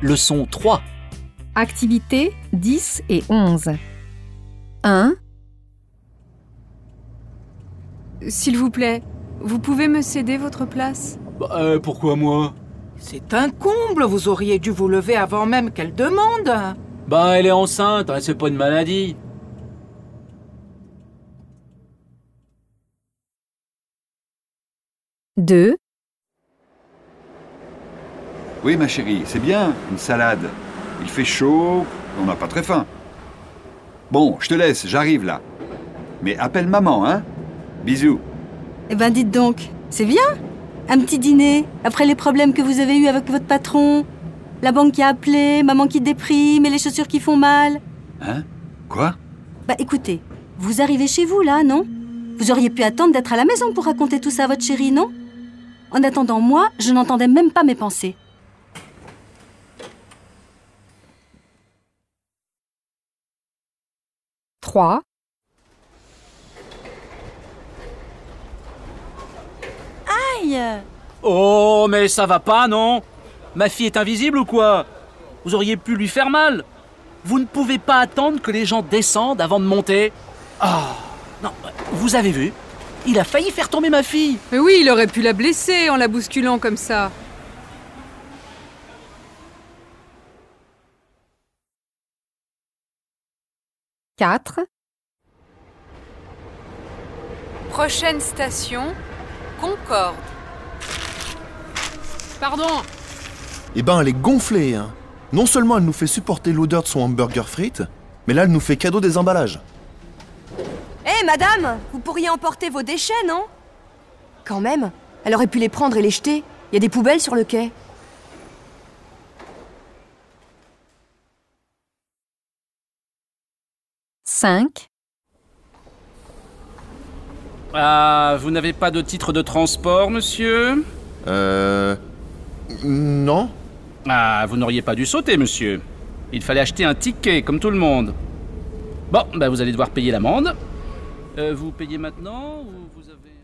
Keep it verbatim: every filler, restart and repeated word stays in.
Leçon trois. Activités dix et onze. un. S'il vous plaît, vous pouvez me céder votre place ? Bah, euh, pourquoi moi? C'est un comble, vous auriez dû vous lever avant même qu'elle demande. Bah, elle est enceinte, hein, c'est pas une maladie. deux. Oui, ma chérie, c'est bien, une salade. Il fait chaud, on n'a pas très faim. Bon, je te laisse, j'arrive là. Mais appelle maman, hein? Bisous. Eh ben dites donc, c'est bien. Un petit dîner, après les problèmes que vous avez eus avec votre patron. La banque qui a appelé, maman qui déprime et les chaussures qui font mal. Hein? Quoi? Bah écoutez, vous arrivez chez vous là, non? Vous auriez pu attendre d'être à la maison pour raconter tout ça à votre chérie, non? En attendant, moi, je n'entendais même pas mes pensées. trois. Aïe! Oh, mais ça va pas, non? Ma fille est invisible ou quoi? Vous auriez pu lui faire mal. Vous ne pouvez pas attendre que les gens descendent avant de monter. Ah, non, vous avez vu? Il a failli faire tomber ma fille. Mais oui, il aurait pu la blesser en la bousculant comme ça. quatre. Prochaine station, Concorde. Pardon. Eh ben, elle est gonflée, hein. Non seulement elle nous fait supporter l'odeur de son hamburger frites, mais là, elle nous fait cadeau des emballages. Hé, hey, madame, vous pourriez emporter vos déchets, non? Quand même, elle aurait pu les prendre et les jeter. Il y a des poubelles sur le quai. cinq. Ah, vous n'avez pas de titre de transport, monsieur? Euh... Non. Ah, vous n'auriez pas dû sauter, monsieur. Il fallait acheter un ticket, comme tout le monde. Bon, bah vous allez devoir payer l'amende. Euh, vous payez maintenant ou vous avez...